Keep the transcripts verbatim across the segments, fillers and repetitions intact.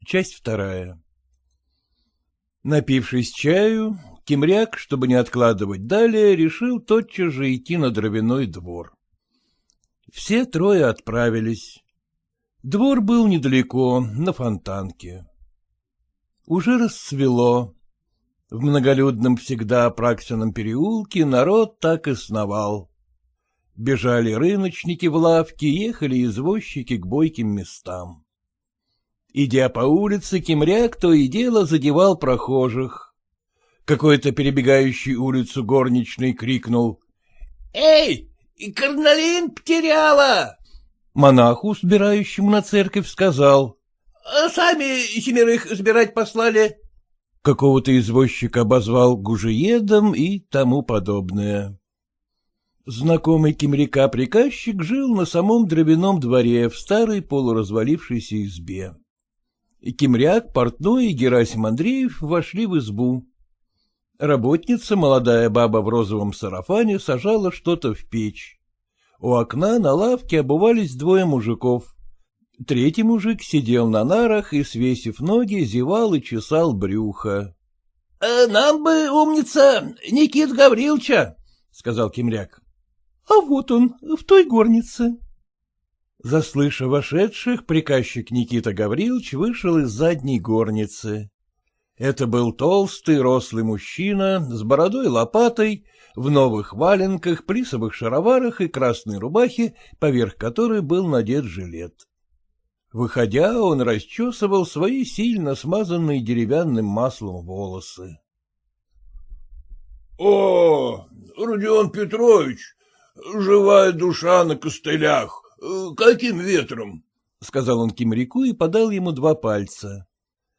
Часть вторая. Напившись чаю, Кимряк, чтобы не откладывать далее, решил тотчас же идти на дровяной двор. Все трое отправились. Двор был недалеко, на Фонтанке. Уже рассвело. В многолюдном всегда Апраксином переулке народ так и сновал. Бежали рыночники в лавки, ехали извозчики к бойким местам. Идя по улице, Кимряк то и дело задевал прохожих. Какой-то перебегающий улицу горничный крикнул: — Эй, кринолин потеряла! Монаху, сбирающему на церковь, сказал: — Сами семерых сбирать послали. Какого-то извозчика обозвал гужеедом и тому подобное. Знакомый Кимряка приказчик жил на самом дровяном дворе в старой полуразвалившейся избе. И Кимряк, портной и Герасим Андреев вошли в избу. Работница, молодая баба в розовом сарафане, сажала что-то в печь. У окна на лавке обувались двое мужиков. Третий мужик сидел на нарах и, свесив ноги, зевал и чесал брюхо. — Нам бы, умница, Никит Гавриловича, — сказал Кимряк. — А вот он, в той горнице. Заслыша вошедших, приказчик Никита Гаврилович вышел из задней горницы. Это был толстый, рослый мужчина с бородой-лопатой, в новых валенках, плисовых шароварах и красной рубахе, поверх которой был надет жилет. Выходя, он расчесывал свои сильно смазанные деревянным маслом волосы. — О, Родион Петрович, живая душа на костылях, каким ветром? — сказал он Кимряку и подал ему два пальца.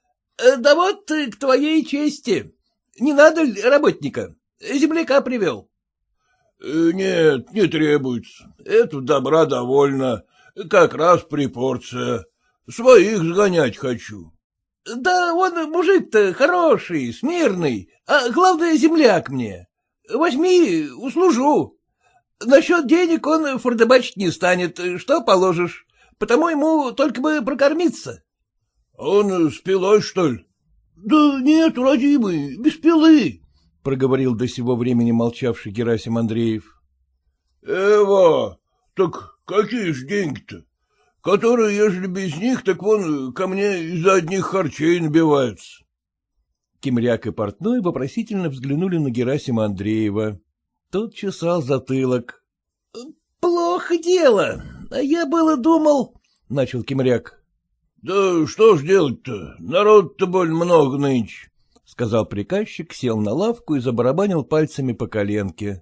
— Да вот к твоей чести. Не надо ли работника? Земляка привел. — Нет, не требуется. Это добра довольно. Как раз припорция. Своих сгонять хочу. — Да он мужик-то хороший, смирный, а главное, земляк мне. Возьми, услужу. Насчет денег он фордыбачить не станет, что положишь, потому ему только бы прокормиться. — Он с пилой, что ли? — Да нет, родимый, без пилы, — проговорил до сего времени молчавший Герасим Андреев. — Эва, так какие ж деньги-то? Которые, ежели без них, так вон ко мне из-за одних харчей набиваются. Кимряк и портной вопросительно взглянули на Герасима Андреева. Тот чесал затылок. — Плохо дело, а я было думал, — начал Кимряк. — Да что ж делать-то, народ-то больно много нынче, — сказал приказчик, сел на лавку и забарабанил пальцами по коленке.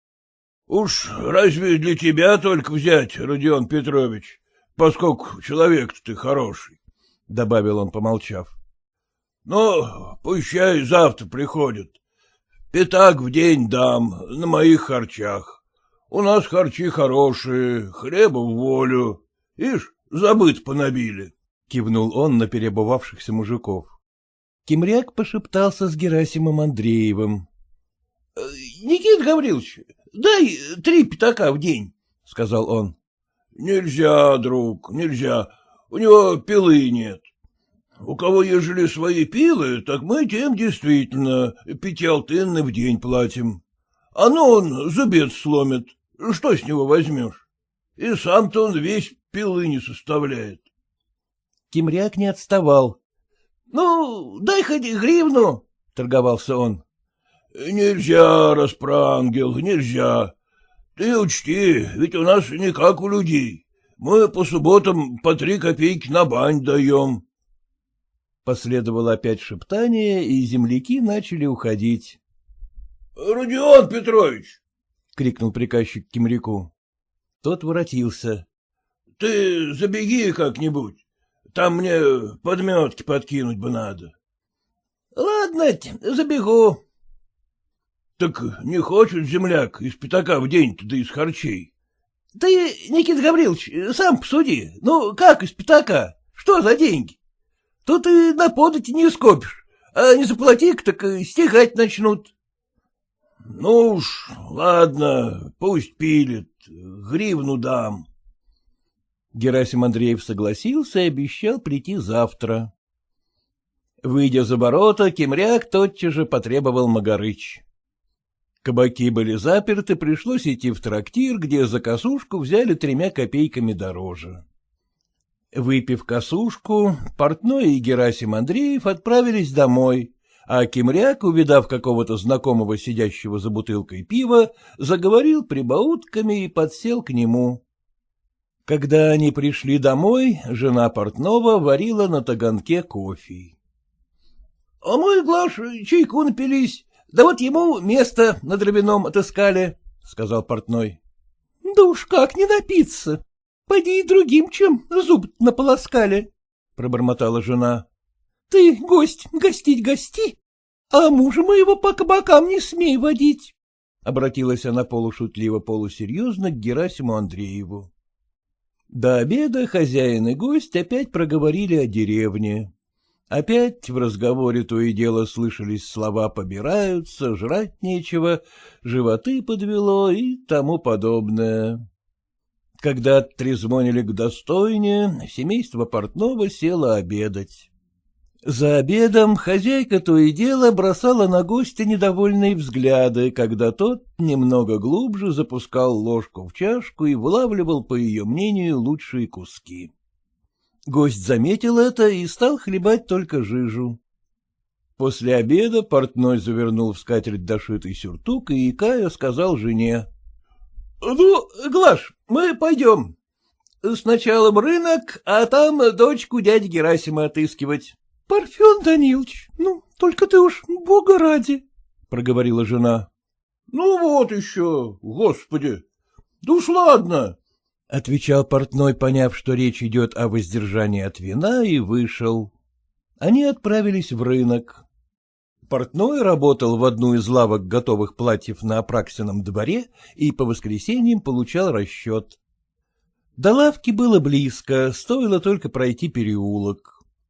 — Уж разве для тебя только взять, Родион Петрович, поскольку человек-то ты хороший, — добавил он, помолчав. — Но пущай завтра приходят. Пятак в день дам, на моих харчах. У нас харчи хорошие, хлеба в волю. Ишь, забыт понабили, — кивнул он на переобувавшихся мужиков. Кимряк пошептался с Герасимом Андреевым. — Никита Гаврилович, дай три пятака в день, — сказал он. — Нельзя, друг, нельзя, у него пилы нет. У кого ежели свои пилы, так мы тем действительно пятиалтынны в день платим. А ну он зубец сломит, что с него возьмешь? И сам-то он весь пилы не составляет. Кимряк не отставал. — Ну, дай хоть гривну, — торговался он. — Нельзя, Распроангел, нельзя. Ты учти, ведь у нас не как у людей. Мы по субботам по три копейки на бань даем. Последовало опять шептание, и земляки начали уходить. — Родион Петрович! — крикнул приказчик Кимряку. Тот воротился. — Ты забеги как-нибудь. Там мне подметки подкинуть бы надо. — Ладно, забегу. — Так не хочет земляк из пятака в день-то, да из харчей? — Ты, Никита Гаврилович, сам посуди. Ну, как из пятака? Что за деньги? Тут и на подати не скопишь, а не заплати-ка, так стягать начнут. — Ну уж, ладно, пусть пилит, гривну дам. Герасим Андреев согласился и обещал прийти завтра. Выйдя за ворота, Кимряк тотчас же потребовал Магарыч. Кабаки были заперты, пришлось идти в трактир, где за косушку взяли тремя копейками дороже. Выпив косушку, Портной и Герасим Андреев отправились домой, а Кимряк, увидав какого-то знакомого, сидящего за бутылкой пива, заговорил прибаутками и подсел к нему. Когда они пришли домой, жена Портного варила на таганке кофе. — А мы, Глаш, чайку напились, да вот ему место на дровяном отыскали, — сказал Портной. — Да уж как не напиться, поди и другим чем зуб наполоскали, — пробормотала жена. — Ты, гость, гостить гости, а мужа моего по кабакам не смей водить, — обратилась она полушутливо-полусерьезно к Герасиму Андрееву. До обеда хозяин и гость опять проговорили о деревне. Опять в разговоре то и дело слышались слова «побираются», «жрать нечего», «животы подвело» и тому подобное. Когда оттрезвонили к достойне, семейство Портного село обедать. За обедом хозяйка то и дело бросала на гостя недовольные взгляды, когда тот немного глубже запускал ложку в чашку и вылавливал, по ее мнению, лучшие куски. Гость заметил это и стал хлебать только жижу. После обеда Портной завернул в скатерть дошитый сюртук и, икая, сказал жене: — Ну, Глаш, мы пойдем. Сначала в рынок, а там дочку дяди Герасима отыскивать. — Парфен Данилович, ну, только ты уж бога ради, — проговорила жена. — Ну вот еще, господи, да уж ладно, — отвечал Портной, поняв, что речь идет о воздержании от вина, и вышел. Они отправились в рынок. Портной работал в одну из лавок готовых платьев на Апраксином дворе и по воскресеньям получал расчет. До лавки было близко, стоило только пройти переулок.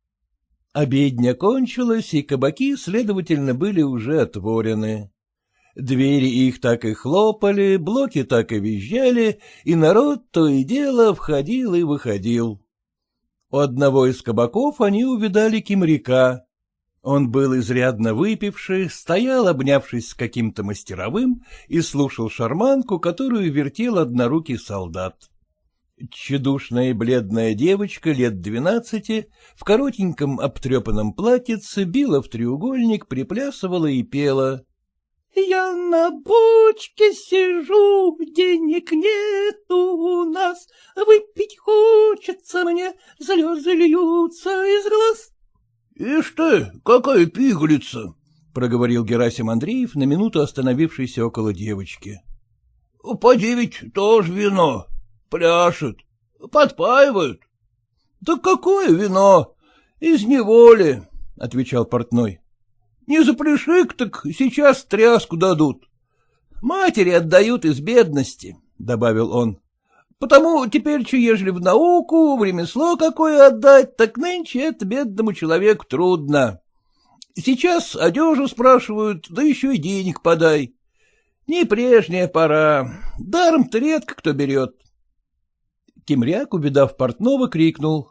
Обедня кончилась, и кабаки, следовательно, были уже отворены. Двери их так и хлопали, блоки так и визжали, и народ то и дело входил и выходил. У одного из кабаков они увидали Кимряка. Он был изрядно выпивший, стоял, обнявшись с каким-то мастеровым, и слушал шарманку, которую вертел однорукий солдат. Тщедушная и бледная девочка лет двенадцати в коротеньком обтрепанном платьице била в треугольник, приплясывала и пела. — Я на бочке сижу, денег нету у нас, выпить хочется мне, слезы льются из глаз. — Ишь ты, какая пигалица! — проговорил Герасим Андреев, на минуту остановившийся около девочки. — Поди ведь тоже вино. Пляшет, подпаивают. — Да какое вино? Из неволи, — отвечал Портной. — Не запляши-ка, так сейчас тряску дадут. Матери отдают из бедности, — добавил он. — Потому теперь, че ежели в науку, в ремесло какое отдать, так нынче это бедному человеку трудно. Сейчас одежу спрашивают, да еще и денег подай. Не прежняя пора, даром-то редко кто берет. Кимряк, увидав Портного, крикнул: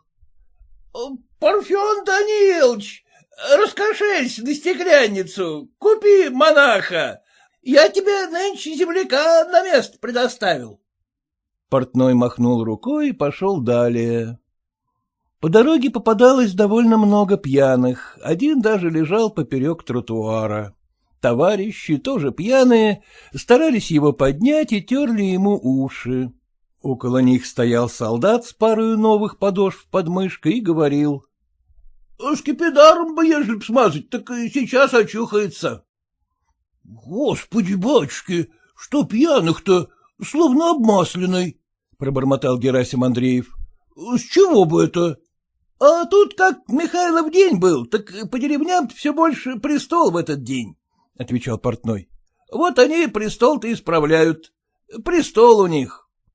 — Парфен Данилович, раскошелься на стеклянницу, купи монаха, я тебе нынче земляка на место предоставил. Портной махнул рукой и пошел далее. По дороге попадалось довольно много пьяных, один даже лежал поперек тротуара. Товарищи, тоже пьяные, старались его поднять и терли ему уши. Около них стоял солдат с парой новых подошв под мышкой и говорил: — Скипидаром бы, ежели б смазать, так и сейчас очухается. — Господи, батюшки, что пьяных-то, словно обмасленный, — пробормотал Герасим Андреев. — С чего бы это? — А тут как Михайлов день был, так по деревням-то все больше престол в этот день, — отвечал Портной. — Вот они престол-то исправляют. Престол у них.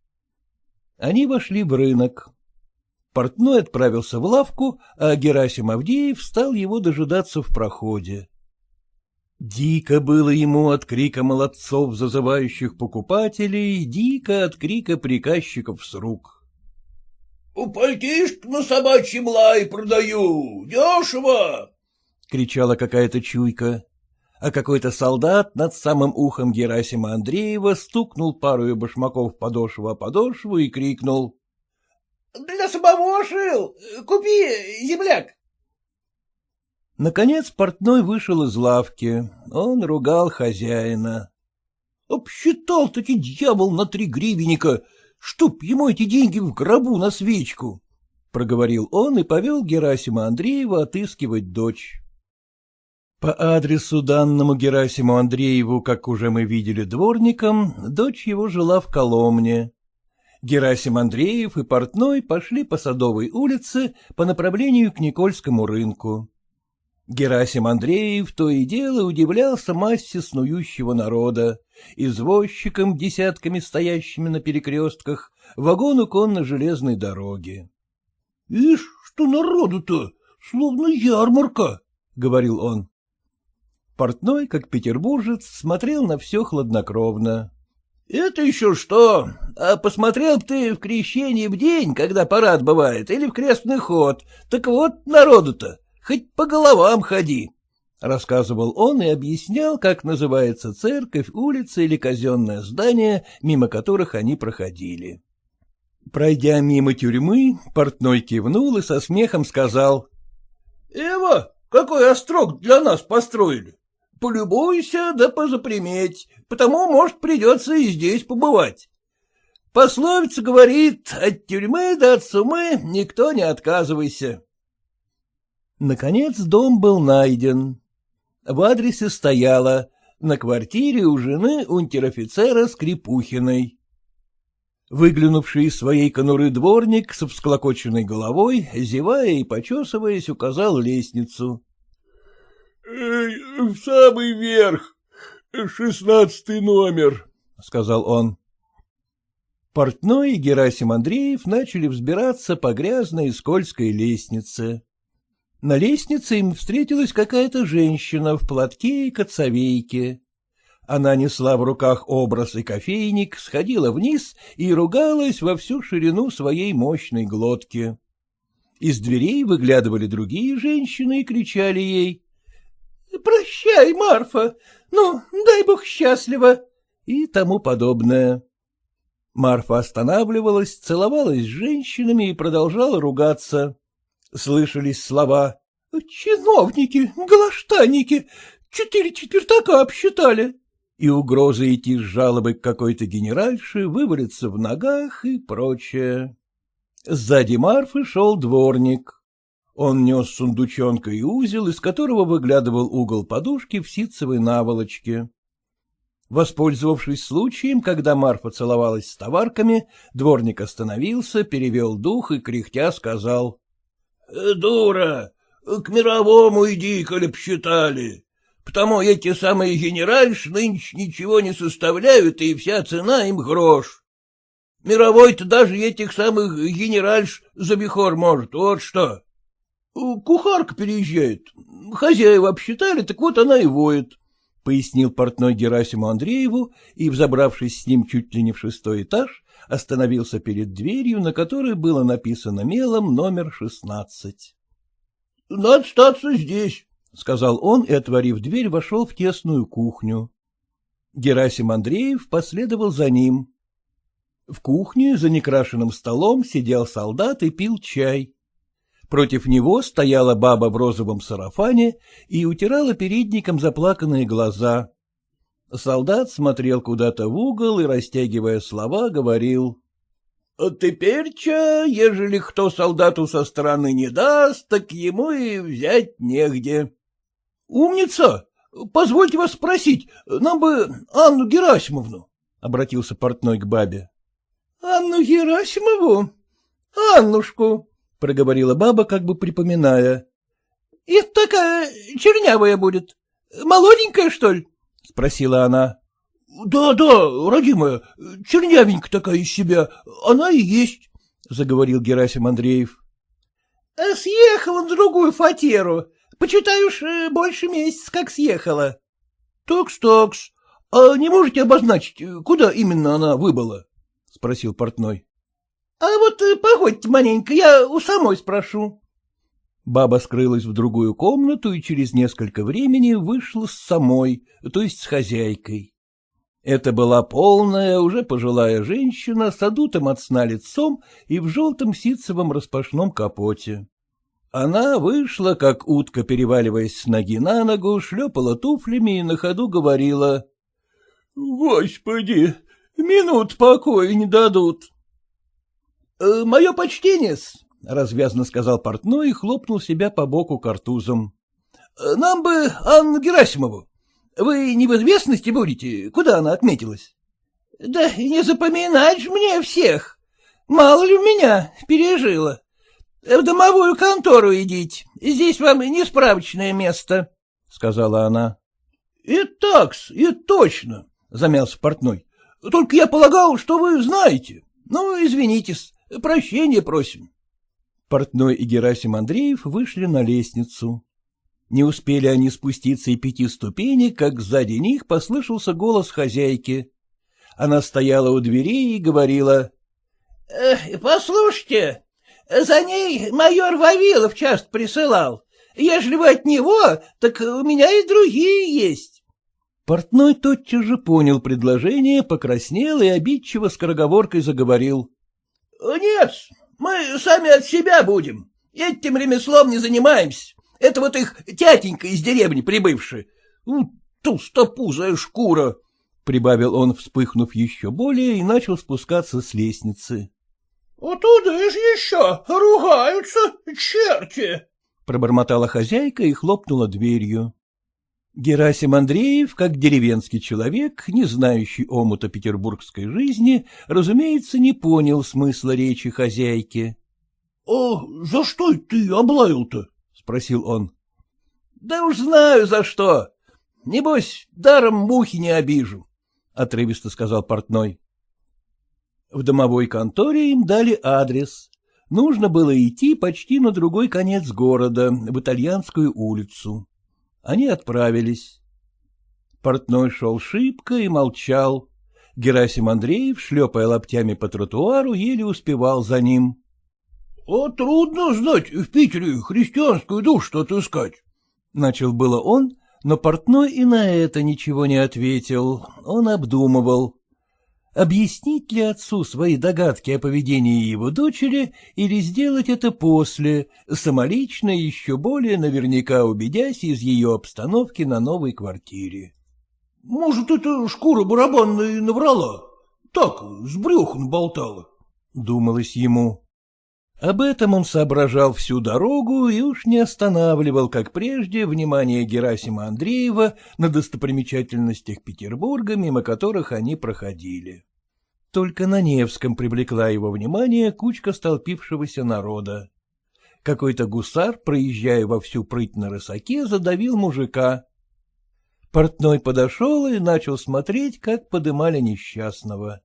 Они вошли в рынок. Портной отправился в лавку, а Герасим Авдеев стал его дожидаться в проходе. Дико было ему от крика молодцов, зазывающих покупателей, дико от крика приказчиков с рук. — Пальтишко на собачьем лай продаю, дешево! — кричала какая-то чуйка, а какой-то солдат над самым ухом Герасима Андреева стукнул парою башмаков подошву о подошву и крикнул: — Для самого шил! Купи, земляк! Наконец портной вышел из лавки. Он ругал хозяина. — Обсчитал-таки дьявол на три гривенника, чтоб ему эти деньги в гробу на свечку! — проговорил он и повел Герасима Андреева отыскивать дочь. По адресу, данному Герасиму Андрееву, как уже мы видели, дворником, дочь его жила в Коломне. Герасим Андреев и портной пошли по Садовой улице по направлению к Никольскому рынку. Герасим Андреев то и дело удивлялся массе снующего народа, извозчикам, десятками стоящими на перекрестках, вагону конно-железной дороги. — Ишь, что народу-то, словно ярмарка, — говорил он. Портной, как петербуржец, смотрел на все хладнокровно. — Это еще что? А посмотрел б ты в крещение в день, когда парад бывает, или в крестный ход, так вот народу-то, хоть по головам ходи, — рассказывал он и объяснял, как называется церковь, улица или казенное здание, мимо которых они проходили. Пройдя мимо тюрьмы, портной кивнул и со смехом сказал: — Эва, какой острог для нас построили! Полюбуйся да позаприметь, потому, может, придется и здесь побывать. Пословица говорит: от тюрьмы до от сумы никто не отказывайся. Наконец дом был найден. В адресе стояло: на квартире у жены унтер-офицера Скрипухиной. Выглянувший из своей конуры дворник с всклокоченной головой, зевая и почесываясь, указал лестницу. — В самый верх, шестнадцатый номер, — сказал он. Портной и Герасим Андреев начали взбираться по грязной и скользкой лестнице. На лестнице им встретилась какая-то женщина в платке и кацавейке. Она несла в руках образ и кофейник, сходила вниз и ругалась во всю ширину своей мощной глотки. Из дверей выглядывали другие женщины и кричали ей: — Прощай, Марфа, ну, дай бог счастливо, и тому подобное. Марфа останавливалась, целовалась с женщинами и продолжала ругаться. Слышались слова: — Чиновники, галаштанники, четыре четвертака обсчитали. И угрозы идти с жалобой к какой-то генеральше, вывалиться в ногах и прочее. Сзади Марфы шел дворник. Он нес сундучонка и узел, из которого выглядывал угол подушки в ситцевой наволочке. Воспользовавшись случаем, когда Марфа целовалась с товарками, дворник остановился, перевел дух и кряхтя сказал: — Дура, к мировому иди, коли б считали. Потому эти самые генеральши нынче ничего не составляют, и вся цена им грош. Мировой-то даже этих самых генеральш за бихор может, вот что. Кухарка переезжает, хозяева обсчитали, так вот она и воет, — пояснил портной Герасиму Андрееву и, взобравшись с ним чуть ли не в шестой этаж, остановился перед дверью, на которой было написано мелом номер шестнадцать. — Надо статься здесь, — сказал он и, отворив дверь, вошел в тесную кухню. Герасим Андреев последовал за ним. В кухне за некрашенным столом сидел солдат и пил чай. Против него стояла баба в розовом сарафане и утирала передником заплаканные глаза. Солдат смотрел куда-то в угол и, растягивая слова, говорил: — Теперь-ча, ежели кто солдату со стороны не даст, так ему и взять негде. — Умница! Позвольте вас спросить, нам бы Анну Герасимовну, — обратился портной к бабе. — Анну Герасимову? Аннушку, — проговорила баба, как бы припоминая. — Это такая чернявая будет. Молоденькая, что ли? — спросила она. Да, — Да-да, родимая, чернявенькая такая из себя, она и есть, — заговорил Герасим Андреев. — А съехала на другую фатеру. Почитай уж больше месяца, как съехала. — Такс-такс. А не можете обозначить, куда именно она выбыла? — спросил портной. — А вот погодьте маленько, я у самой спрошу. Баба скрылась в другую комнату и через несколько времени вышла с самой, то есть с хозяйкой. Это была полная, уже пожилая женщина с одутым от сна лицом и в желтом ситцевом распашном капоте. Она вышла, как утка, переваливаясь с ноги на ногу, шлепала туфлями и на ходу говорила: — Господи, минут покоя не дадут. — Мое почтение-с, — развязно сказал портной и хлопнул себя по боку картузом. — Нам бы Анну Герасимову. Вы не в известности будете, куда она отметилась? — Да не запоминать ж мне всех. Мало ли у меня пережила. В домовую контору идите, здесь вам не справочное место, — сказала она. — И так-с, и точно, — замялся портной. — Только я полагал, что вы знаете. Ну, извинитесь, прощения просим. Портной и Герасим Андреев вышли на лестницу. Не успели они спуститься и пяти ступенек, как сзади них послышался голос хозяйки. Она стояла у дверей и говорила: — Послушайте, за ней майор Вавилов часто присылал. Ежели вы от него, так у меня и другие есть. Портной тотчас же понял предложение, покраснел и обидчиво скороговоркой заговорил: — Нет, мы сами от себя будем. Этим ремеслом не занимаемся. Это вот их тятенька из деревни прибывший. Толстопузая шкура, — прибавил он, вспыхнув еще более, и начал спускаться с лестницы. — Оттуда ж еще ругаются черти, — пробормотала хозяйка и хлопнула дверью. Герасим Андреев, как деревенский человек, не знающий омута петербургской жизни, разумеется, не понял смысла речи хозяйки. — А за что ты облаял-то? — спросил он. — Да уж знаю, за что. Небось, даром мухи не обижу, — отрывисто сказал портной. В домовой конторе им дали адрес. Нужно было идти почти на другой конец города, в Итальянскую улицу. Они отправились. Портной шел шибко и молчал. Герасим Андреев, шлепая локтями по тротуару, еле успевал за ним. — А трудно знать в Питере христианскую душу отыскать, — начал было он, но портной и на это ничего не ответил. Он обдумывал, объяснить ли отцу свои догадки о поведении его дочери или сделать это после, самолично еще более наверняка убедясь из ее обстановки на новой квартире. — Может, это шкура барабанная наврала, так, с брюхом болтала, — думалось ему. Об этом он соображал всю дорогу и уж не останавливал, как прежде, внимание Герасима Андреева на достопримечательностях Петербурга, мимо которых они проходили. Только на Невском привлекла его внимание кучка столпившегося народа. Какой-то гусар, проезжая во всю прыть на рысаке, задавил мужика. Портной подошел и начал смотреть, как подымали несчастного.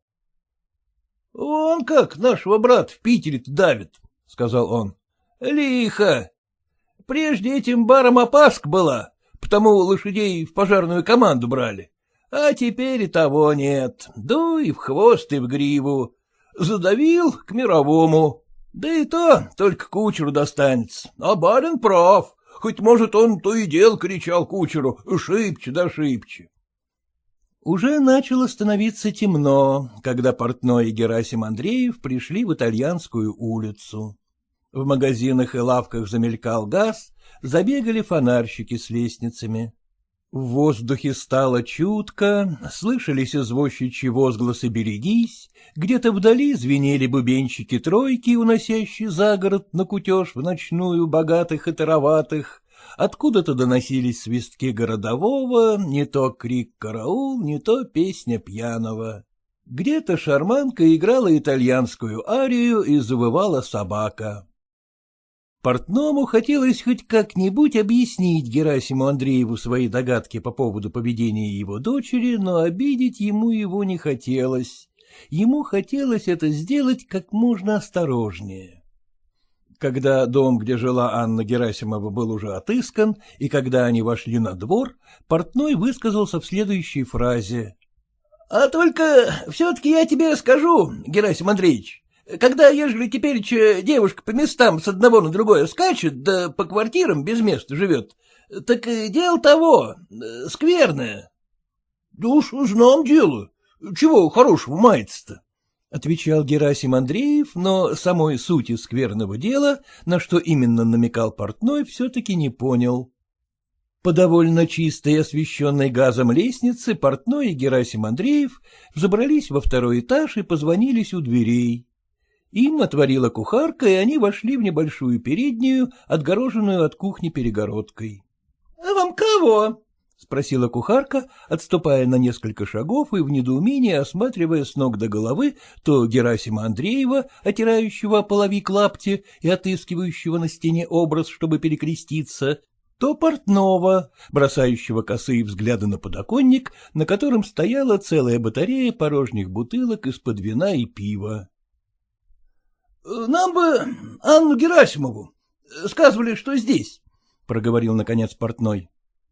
— Вон как нашего брата в Питере-то давит, — сказал он. — Лихо. Прежде этим баром опаска была, потому лошадей в пожарную команду брали. А теперь и того нет. Дуй и в хвост, и в гриву. Задавил к мировому. Да и то только кучеру достанется. А барин прав. Хоть, может, он то и дел кричал кучеру: шибче да шибче. Уже начало становиться темно, когда портной и Герасим Андреев пришли в Итальянскую улицу. В магазинах и лавках замелькал газ, забегали фонарщики с лестницами. В воздухе стало чутко, слышались извозчичьи возгласы «берегись», где-то вдали звенели бубенчики тройки, уносящие за город на кутеж в ночную богатых и тароватых. Откуда-то доносились свистки городового, не то крик «караул», не то песня пьяного. Где-то шарманка играла итальянскую арию и завывала собака. Портному хотелось хоть как-нибудь объяснить Герасиму Андрееву свои догадки по поводу поведения его дочери, но обидеть ему его не хотелось. Ему хотелось это сделать как можно осторожнее. Когда дом, где жила Анна Герасимова, был уже отыскан, и когда они вошли на двор, портной высказался в следующей фразе. — А только все-таки я тебе скажу, Герасим Андреевич, Когда, ежели теперь девушка по местам с одного на другое скачет, да по квартирам без места живет, так дело того, скверное. — Да уж знам дело. Чего хорошего мается-то? — отвечал Герасим Андреев, но самой сути скверного дела, на что именно намекал портной, все-таки не понял. По довольно чистой и освещенной газом лестнице портной и Герасим Андреев взобрались во второй этаж и позвонились у дверей. Им отворила кухарка, и они вошли в небольшую переднюю, отгороженную от кухни перегородкой. — А вам кого? — спросила кухарка, отступая на несколько шагов и в недоумении осматривая с ног до головы то Герасима Андреева, отирающего о половик лапти и отыскивающего на стене образ, чтобы перекреститься, то портного, бросающего косые взгляды на подоконник, на котором стояла целая батарея порожних бутылок из-под вина и пива. — Нам бы Анну Герасимову. Сказывали, что здесь, — проговорил наконец портной.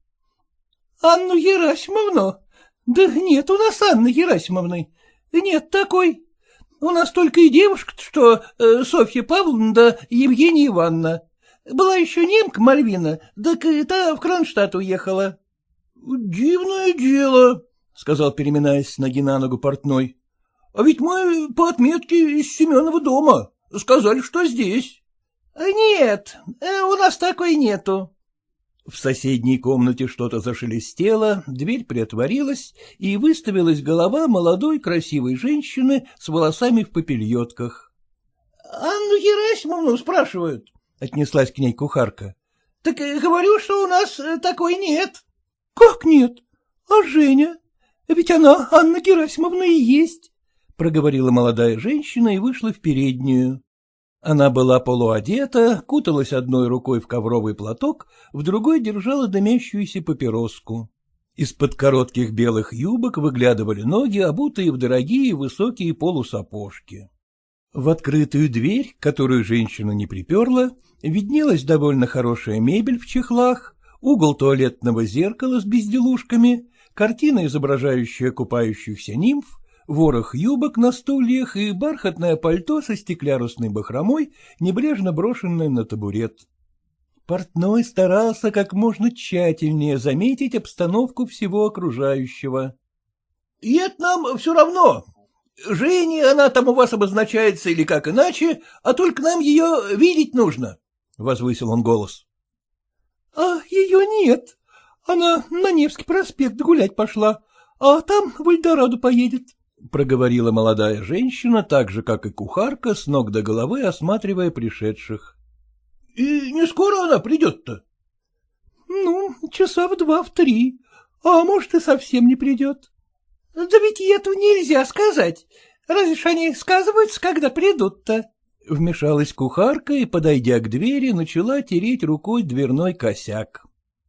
— Анну Герасимовну? Да нет у нас Анны Герасимовны. Нет такой. У нас только и девушка, что э, Софья Павловна да Евгения Ивановна. Была еще немка Мальвина, так и та в Кронштадт уехала. — Дивное дело, — сказал, переминаясь с ноги на ногу портной. — А ведь мы по отметке из Семенова дома. Сказали, что здесь. — Нет, у нас такой нету. В соседней комнате что-то зашелестело, дверь приотворилась, и выставилась голова молодой красивой женщины с волосами в попельотках. — Анну Герасимовну спрашивают, — отнеслась к ней кухарка. — Так говорю, что у нас такой нет. — Как нет? А Женя? Ведь она, Анна Герасимовна, и есть, — проговорила молодая женщина и вышла в переднюю. Она была полуодета, куталась одной рукой в ковровый платок, в другой держала дымящуюся папироску. Из-под коротких белых юбок выглядывали ноги, обутые в дорогие высокие полусапожки. В открытую дверь, которую женщина не приперла, виднелась довольно хорошая мебель в чехлах, угол туалетного зеркала с безделушками, картина, изображающая купающихся нимф, ворох юбок на стульях и бархатное пальто со стеклярусной бахромой, небрежно брошенное на табурет. Портной старался как можно тщательнее заметить обстановку всего окружающего. — И это нам все равно. Женя, она там у вас обозначается или как иначе, а только нам ее видеть нужно, — возвысил он голос. — А ее нет. Она на Невский проспект гулять пошла, а там в Эльдорадо поедет, — проговорила молодая женщина, так же, как и кухарка, с ног до головы осматривая пришедших. — И не скоро она придет-то? — Ну, часа в два, в три, а может, и совсем не придет. — Да ведь и этого нельзя сказать. Разве ж они сказываются, когда придут-то? Вмешалась кухарка и, подойдя к двери, начала тереть рукой дверной косяк.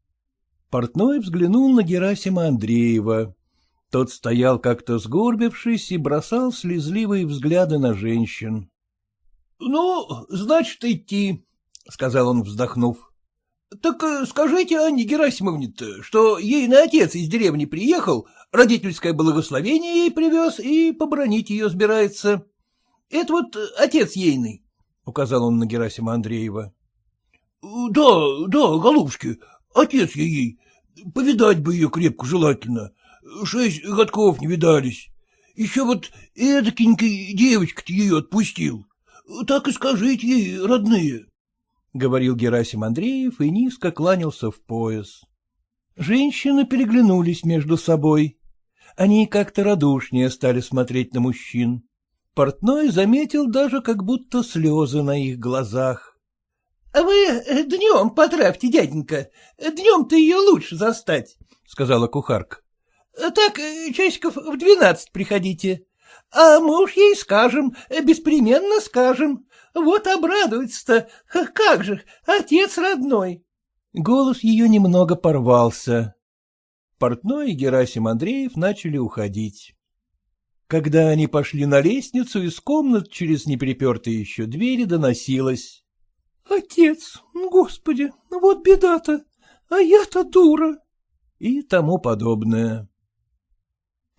Портной взглянул на Герасима Андреева. Тот стоял как-то сгорбившись и бросал слезливые взгляды на женщин. — Ну, значит, идти, — сказал он, вздохнув. — Так скажите Анне Герасимовне-то, что ейный отец из деревни приехал, родительское благословение ей привез и побранить ее собирается. Это вот отец ейный, — указал он на Герасима Андреева. — Да, да, голубушки, отец ей, повидать бы ее крепко желательно. Шесть годков не видались. Еще вот эдакенькой девочка-то ее отпустил. Так и скажите ей, родные, — говорил Герасим Андреев и низко кланялся в пояс. Женщины переглянулись между собой. Они как-то радушнее стали смотреть на мужчин. Портной заметил даже как будто слезы на их глазах. — А вы днем потравьте, дяденька, днем-то ее лучше застать, — сказала кухарка. — Так часиков в двенадцать приходите, а мы уж ей скажем, беспременно скажем. Вот обрадуется-то, как же, отец родной. Голос ее немного порвался. Портной и Герасим Андреев начали уходить. Когда они пошли на лестницу, из комнат через неприпертые еще двери доносилось: — Отец, господи, вот беда-то, а я-то дура. И тому подобное.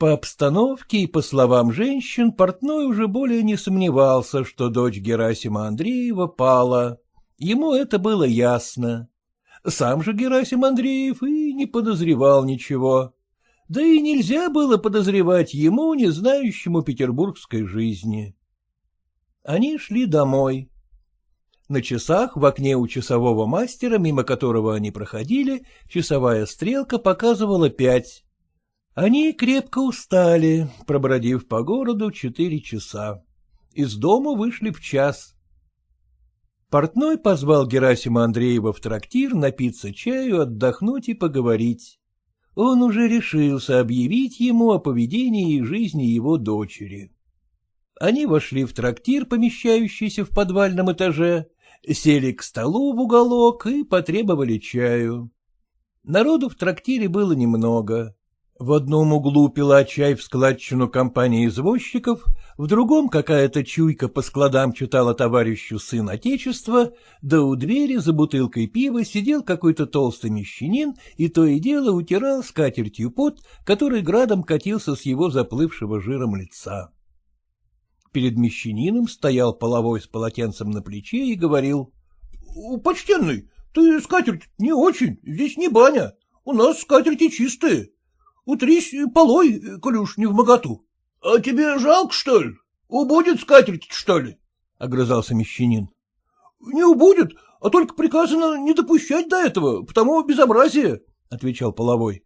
По обстановке и по словам женщин, портной уже более не сомневался, что дочь Герасима Андреева пала. Ему это было ясно. Сам же Герасим Андреев и не подозревал ничего. Да и нельзя было подозревать ему, не знающему петербургской жизни. Они шли домой. На часах в окне у часового мастера, мимо которого они проходили, часовая стрелка показывала пять. Они крепко устали, пробродив по городу четыре часа. Из дому вышли в час. Портной позвал Герасима Андреева в трактир напиться чаю, отдохнуть и поговорить. Он уже решился объявить ему о поведении и жизни его дочери. Они вошли в трактир, помещающийся в подвальном этаже, сели к столу в уголок и потребовали чаю. Народу в трактире было немного. В одном углу пила чай в складчину компания извозчиков, в другом какая-то чуйка по складам читала товарищу сын Отечества, да у двери за бутылкой пива сидел какой-то толстый мещанин и то и дело утирал скатертью пот, который градом катился с его заплывшего жиром лица. Перед мещанином стоял половой с полотенцем на плече и говорил: — Почтенный, ты скатерть не очень, здесь не баня, у нас скатерти чистые. Утрись полой, коли уж не вмоготу. — А тебе жалко, что ли? Убудет скатерть, что ли? — огрызался мещанин. — Не убудет, а только приказано не допущать до этого, потому безобразие, — отвечал половой.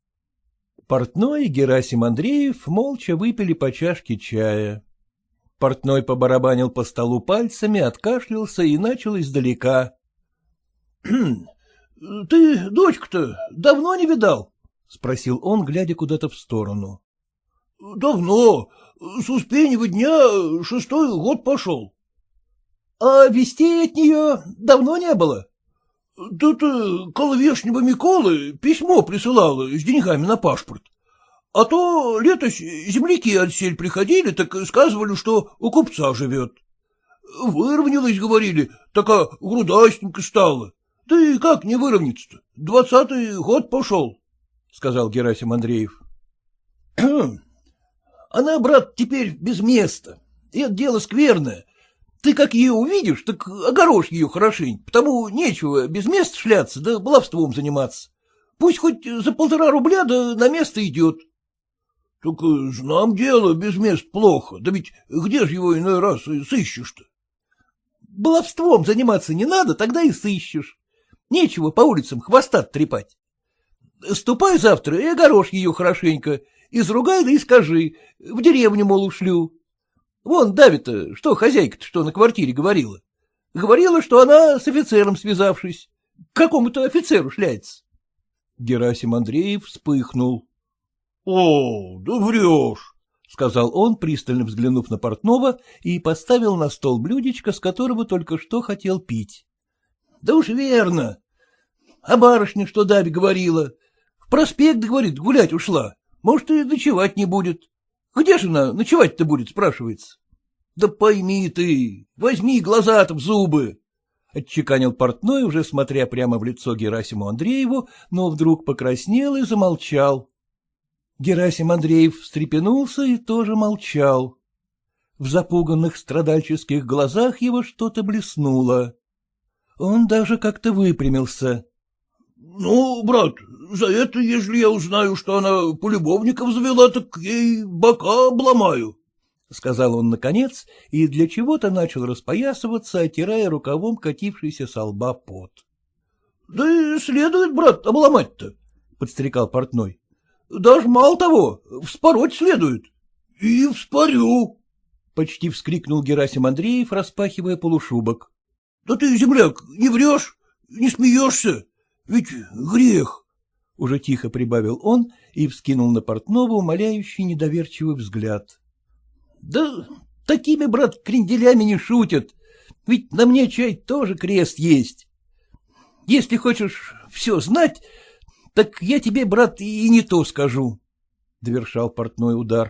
Портной и Герасим Андреев молча выпили по чашке чая. Портной побарабанил по столу пальцами, откашлялся и начал издалека. — Ты дочку-то давно не видал? — спросил он, глядя куда-то в сторону. — Давно. С Успеньего дня шестой год пошел. — А вестей от нее давно не было? — Тут Коловешнего Миколы письмо присылала с деньгами на паспорт. А то летось земляки отсель приходили, так сказывали, что у купца живет. Выровнялась, говорили, такая грудастенька стала. Да и как не выровняться-то? Двадцатый год пошел. — сказал Герасим Андреев. — Она, брат, теперь без места. И это дело скверное. Ты как ее увидишь, так огорошь ее хорошенько, потому нечего без места шляться, да баловством заниматься. Пусть хоть за полтора рубля, да на место идет. — Так знам дело, без мест плохо, да ведь где же его иной раз сыщешь-то? — Баловством заниматься не надо, тогда и сыщешь. Нечего по улицам хвостат трепать. Ступай завтра и огорошь ее хорошенько, изругай да и скажи, в деревню, мол, ушлю. Вон Давид-то, что хозяйка-то, что на квартире говорила? Говорила, что она с офицером связавшись. К какому-то офицеру шляется. Герасим Андреев вспыхнул. — О, да врешь, — сказал он, пристально взглянув на портного, и поставил на стол блюдечко, с которого только что хотел пить. — Да уж верно. А барышня, что Дави говорила? В проспект, говорит, гулять ушла. Может, и ночевать не будет. Где же она ночевать-то будет, спрашивается? — Да пойми ты, возьми глаза-то в зубы, — отчеканил портной, уже смотря прямо в лицо Герасиму Андрееву, но вдруг покраснел и замолчал. Герасим Андреев встрепенулся и тоже молчал. В запуганных страдальческих глазах его что-то блеснуло. Он даже как-то выпрямился. — Ну, брат, за это, ежели я узнаю, что она полюбовников завела, так ей бока обломаю, — сказал он наконец и для чего-то начал распоясываться, отирая рукавом катившийся со лба пот. — Да и следует, брат, обломать-то, — подстрекал портной. — Даже мало того, вспороть следует. — И вспорю, — почти вскрикнул Герасим Андреев, распахивая полушубок. — Да ты, земляк, не врешь, не смеешься? Ведь грех, — уже тихо прибавил он и вскинул на портного умоляющий недоверчивый взгляд. — Да такими, брат, кренделями не шутят, ведь на мне, чай, тоже крест есть. Если хочешь все знать, так я тебе, брат, и не то скажу, — довершал портной удар.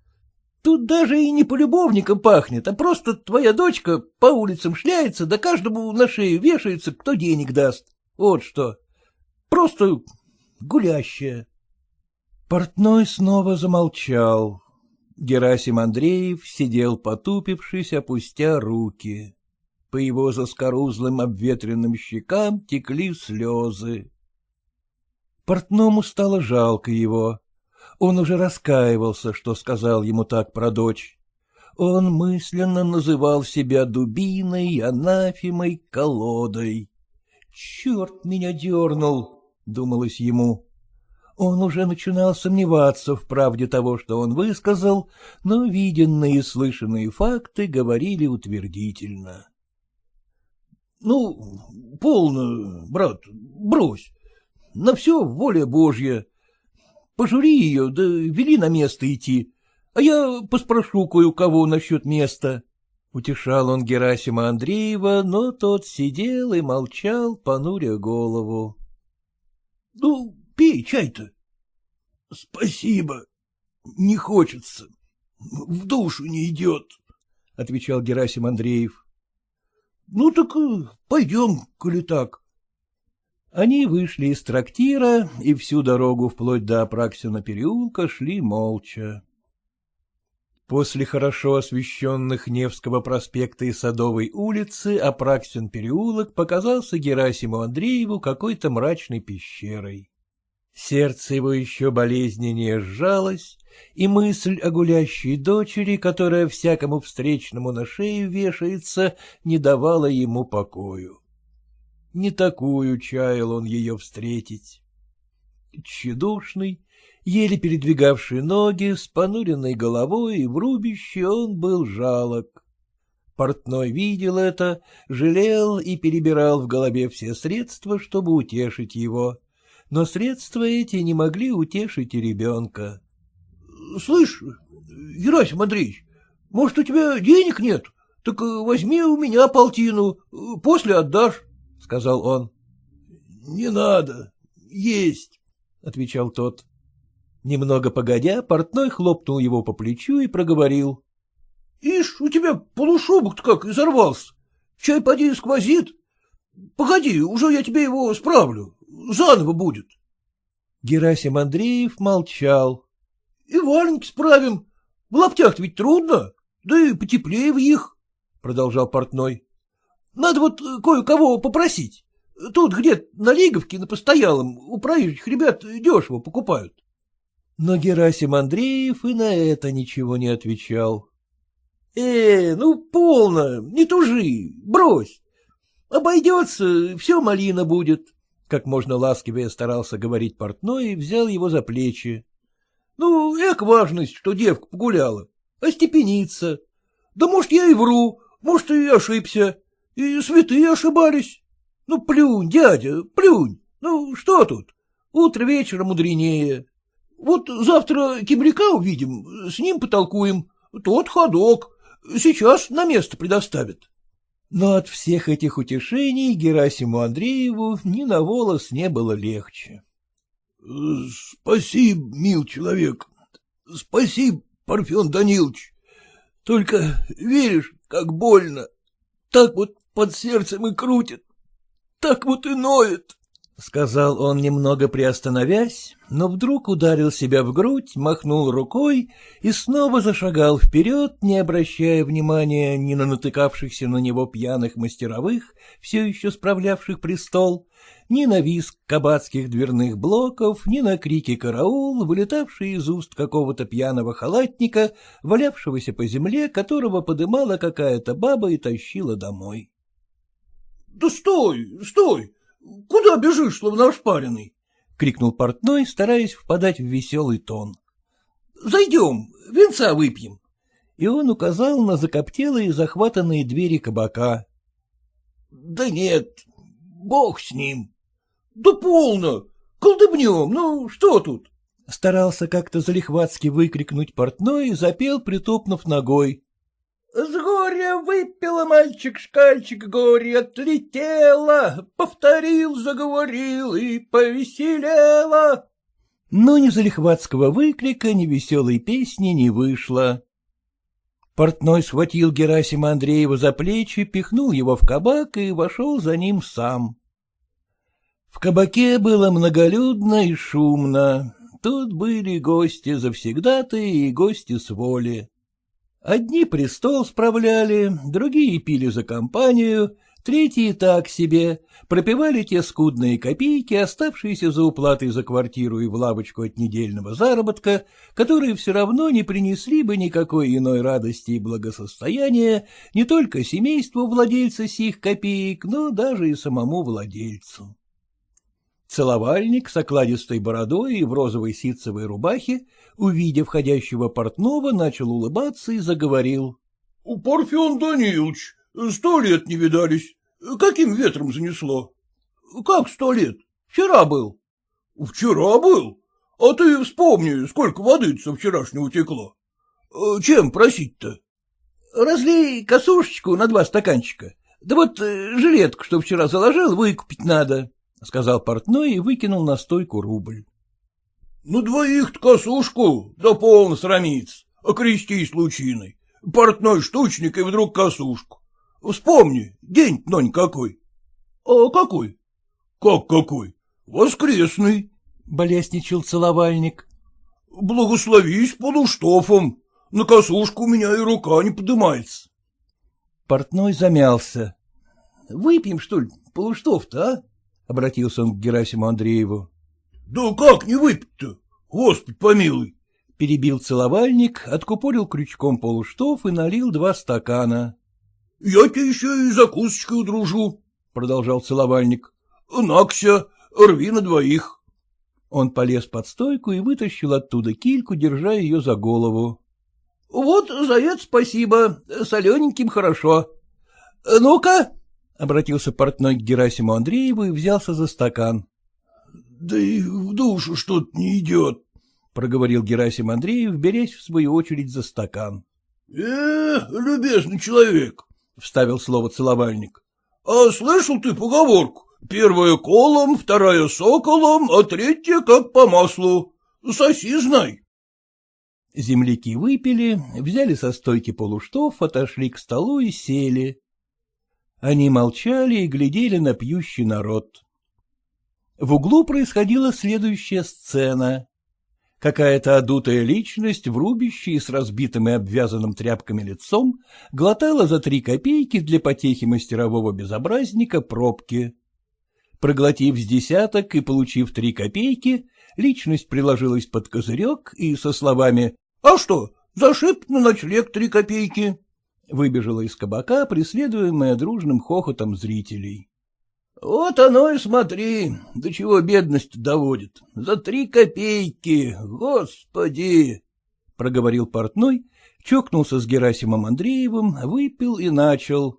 Тут даже и не по любовникам пахнет, а просто твоя дочка по улицам шляется, да каждому на шею вешается, кто денег даст. Вот что. Просто гулящая. Портной снова замолчал. Герасим Андреев сидел потупившись, опустя руки. По его заскорузлым обветренным щекам текли слезы. Портному стало жалко его. Он уже раскаивался, что сказал ему так про дочь. Он мысленно называл себя дубиной, анафемой, колодой. «Черт меня дернул», — думалось ему. Он уже начинал сомневаться в правде того, что он высказал, но виденные и слышанные факты говорили утвердительно. — Ну, полно, брат, брось. На все воля Божья. Пожури ее, да вели на место идти, а я поспрошу кое-кого насчет места. Утешал он Герасима Андреева, но тот сидел и молчал, понуря голову. — Ну, пей чай-то. — Спасибо. Не хочется. В душу не идет, — отвечал Герасим Андреев. — Ну так пойдем, коли так. Они вышли из трактира и всю дорогу вплоть до Апраксина переулка шли молча. После хорошо освещенных Невского проспекта и Садовой улицы Апраксин переулок показался Герасиму Андрееву какой-то мрачной пещерой. Сердце его еще болезненнее сжалось, и мысль о гулящей дочери, которая всякому встречному на шею вешается, не давала ему покою. Не такую чаял он ее встретить. Тщедушный, еле передвигавший ноги, с понуренной головой и в рубище, он был жалок. Портной видел это, жалел и перебирал в голове все средства, чтобы утешить его. Но средства эти не могли утешить и ребенка. — Слышь, Герасим Андреевич, может, у тебя денег нет? Так возьми у меня полтину, после отдашь, — сказал он. — Не надо, есть, — отвечал тот. Немного погодя, портной хлопнул его по плечу и проговорил. — Ишь, у тебя полушубок-то как изорвался. Чай поди сквозит. Погоди, уже я тебе его справлю. Заново будет. Герасим Андреев молчал. — И валенки справим. В лаптях-то ведь трудно, да и потеплее в их, — продолжал портной. — Надо вот кое-кого попросить. Тут где-то на Лиговке, на постоялом, у проезжих ребят дешево покупают. Но Герасим Андреев и на это ничего не отвечал. — Э, ну полно, не тужи, брось. Обойдется, все малина будет. Как можно ласковее старался говорить портной и взял его за плечи. — Ну, эк важность, что девка погуляла. Остепениться. Да может, я и вру, может, и ошибся. И святые ошибались. Ну, плюнь, дядя, плюнь. Ну, что тут? Утро вечера мудренее. Вот завтра Кимряка увидим, с ним потолкуем. Тот ходок. Сейчас на место предоставит. Но от всех этих утешений Герасиму Андрееву ни на волос не было легче. — Спасибо, мил человек, спасибо, Парфен Данилович. Только веришь, как больно, так вот под сердцем и крутит, так вот и ноет, — сказал он, немного приостановясь, но вдруг ударил себя в грудь, махнул рукой и снова зашагал вперед, не обращая внимания ни на натыкавшихся на него пьяных мастеровых, все еще справлявших престол, ни на визг кабацких дверных блоков, ни на крики «караул», вылетавшие из уст какого-то пьяного халатника, валявшегося по земле, которого подымала какая-то баба и тащила домой. — Да стой, стой! Куда бежишь, словно ошпаренный? — крикнул портной, стараясь впадать в веселый тон. — Зайдем, винца выпьем. И он указал на закоптелые захватанные двери кабака. — Да нет, бог с ним. — Да полно, колдыбнем, ну что тут? Старался как-то залихватски выкрикнуть портной и запел, притопнув ногой. С горя выпила мальчик-шкальчик, горе отлетела, повторил, заговорил и повеселела. Но ни залихватского выкрика, ни веселой песни не вышло. Портной схватил Герасима Андреева за плечи, пихнул его в кабак и вошел за ним сам. В кабаке было многолюдно и шумно. тут были гости завсегдатые и гости с воли. Одни престол справляли, другие пили за компанию, третьи так себе, пропивали те скудные копейки, оставшиеся за уплатой за квартиру и в лавочку от недельного заработка, которые все равно не принесли бы никакой иной радости и благосостояния не только семейству владельца сих копеек, но даже и самому владельцу. Целовальник с окладистой бородой и в розовой ситцевой рубахе, увидев входящего портного, начал улыбаться и заговорил. — Парфен Данилович, сто лет не видались. Каким ветром занесло? — Как сто лет? Вчера был. — Вчера был? А ты вспомни, сколько воды со вчерашнего текло. Чем просить-то? — Разлей косушечку на два стаканчика. Да вот жилетку, что вчера заложил, выкупить надо, — сказал портной и выкинул на стойку рубль. — На двоих-то косушку, да полно срамиться, окрестись лучиной. Портной штучник и вдруг косушку. Вспомни, день-то, Нонь, какой. — А какой? — Как какой? Воскресный, — болясничал целовальник. — Благословись полуштофом, на косушку у меня и рука не подымается. Портной замялся. — Выпьем, что ли, полуштоф-то, а? — обратился он к Герасиму Андрееву. — Да как не выпить-то? Господи помилуй! — перебил целовальник, откупорил крючком полуштоф и налил два стакана. — Я тебе еще и закусочкой удружу, — продолжал целовальник. — Накся, рви на двоих. Он полез под стойку и вытащил оттуда кильку, держа ее за голову. — Вот за это спасибо, солененьким хорошо. — Ну-ка! — обратился портной к Герасиму Андрееву и взялся за стакан. — Да и в душу что-то не идет, — проговорил Герасим Андреев, берясь в свою очередь за стакан. — Э, любезный человек, — вставил слово целовальник, — а слышал ты поговорку? Первая колом, вторая соколом, а третья как по маслу. Соси, знай. Земляки выпили, взяли со стойки полуштоф, отошли к столу и сели. Они молчали и глядели на пьющий народ. В углу происходила следующая сцена. Какая-то одутая личность в рубище и с разбитым и обвязанным тряпками лицом глотала за три копейки для потехи мастерового безобразника пробки. Проглотив с десяток и получив три копейки, личность приложилась под козырек и со словами «А что, зашиб на ночлег три копейки?» выбежала из кабака, преследуемая дружным хохотом зрителей. — Вот оно и смотри, до чего бедность доводит. За три копейки, господи! — проговорил портной, чокнулся с Герасимом Андреевым, выпил и начал.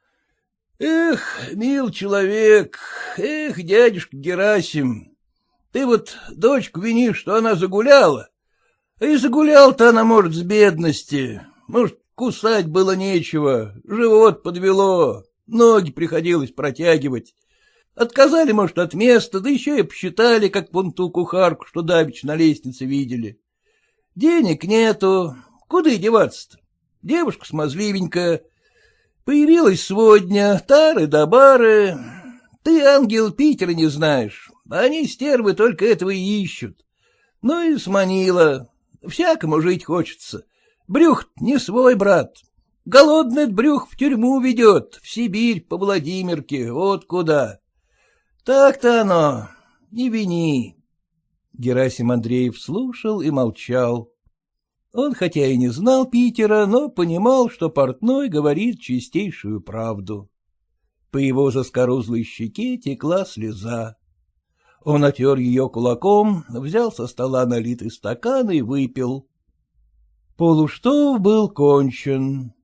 — Эх, мил человек, эх, дядюшка Герасим, ты вот дочку винишь, что она загуляла, а и загулял-то она, может, с бедности, может, кусать было нечего, живот подвело. Ноги приходилось протягивать. Отказали, может, от места, да еще и посчитали, как вон ту кухарку, что давеча на лестнице видели. Денег нету, куда и деваться-то? Девушка смазливенькая. Появилась сегодня, тары да бары. Ты, ангел, Питера не знаешь, а они, стервы, только этого и ищут. Ну и сманила. Всякому жить хочется. Брюх не свой, брат. Голодный брюх в тюрьму ведет, в Сибирь, по Владимирке, вот куда. Так-то оно, не вини. Герасим Андреев слушал и молчал. Он хотя и не знал Питера, но понимал, что портной говорит чистейшую правду. По его заскорузлой щеке текла слеза. Он отер ее кулаком, взял со стола налитый стакан и выпил. Полуштоф был кончен.